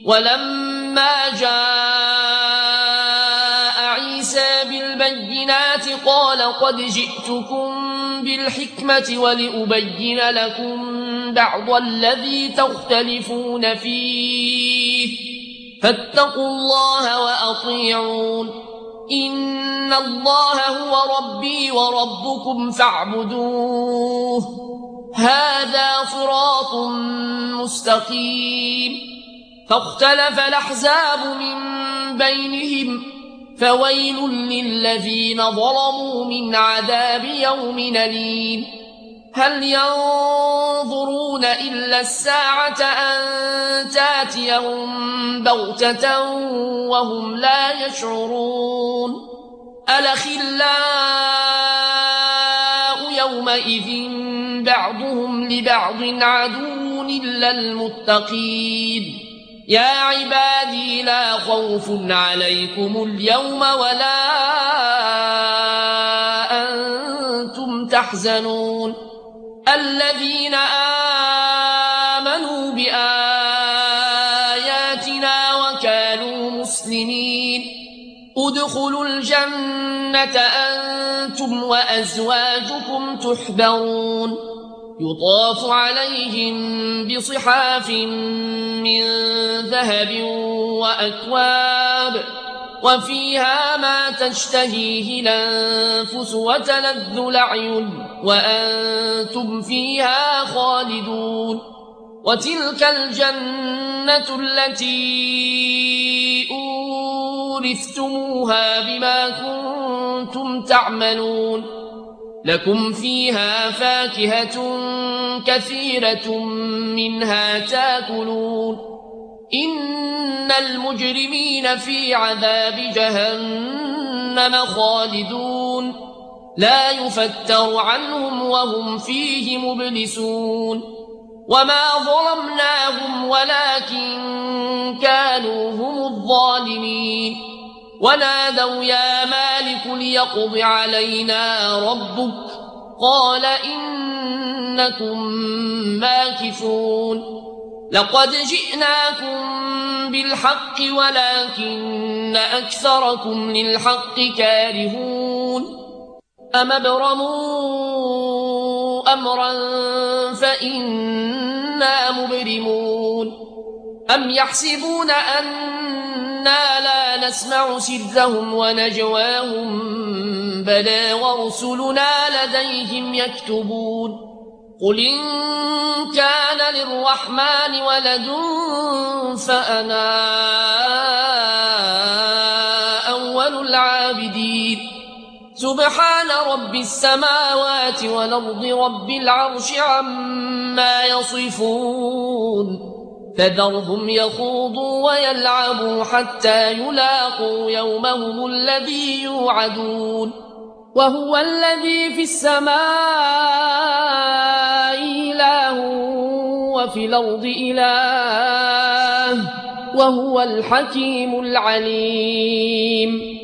ولما جاء عيسى بالبينات قال قد جئتكم بالحكمة ولأبين لكم بعض الذي تختلفون فيه فاتقوا الله وأطيعون إن الله هو ربي وربكم فاعبدوه هذا صراط مستقيم فاختلف الأحزاب من بينهم فويل للذين ظلموا من عذاب يوم أليم هل ينظرون إلا الساعة أن تاتيهم بغتة وهم لا يشعرون الأخلاء يومئذ بعضهم لبعض عدو إلا المتقين يا عبادي لا خوف عليكم اليوم ولا أنتم تحزنون الذين آمنوا بآياتنا وكانوا مسلمين ادخلوا الجنة أنتم وأزواجكم تحبرون يطاف عليهم بصحاف من ذهب وأكواب وفيها ما تشتهيه الأنفس وتلذ الأعين وأنتم فيها خالدون وتلك الجنة التي أورثتموها بما كنتم تعملون لكم فيها فاكهة كثيرة منها تاكلون إن المجرمين في عذاب جهنم خالدون لا يفتر عنهم وهم فيه مبلسون وما ظلمناهم ولكن كانوا هم الظالمين ونادوا يا مالك ليقض علينا ربك قال إنكم ماكثون لقد جئناكم بالحق ولكن أكثركم للحق كارهون أم ابرموا أمرا فإنا مبرمون أم يحسبون أنا لا نسمع سرهم ونجواهم بلى ورسلنا لديهم يكتبون قل إن كان للرحمن ولد فأنا أول العابدين سبحان رب السماوات والأرض رب العرش عما يصفون فذرهم يخوضوا ويلعبوا حتى يلاقوا يومهم الذي يوعدون وهو الذي في السماء إله وفي الأرض إله وهو الحكيم العليم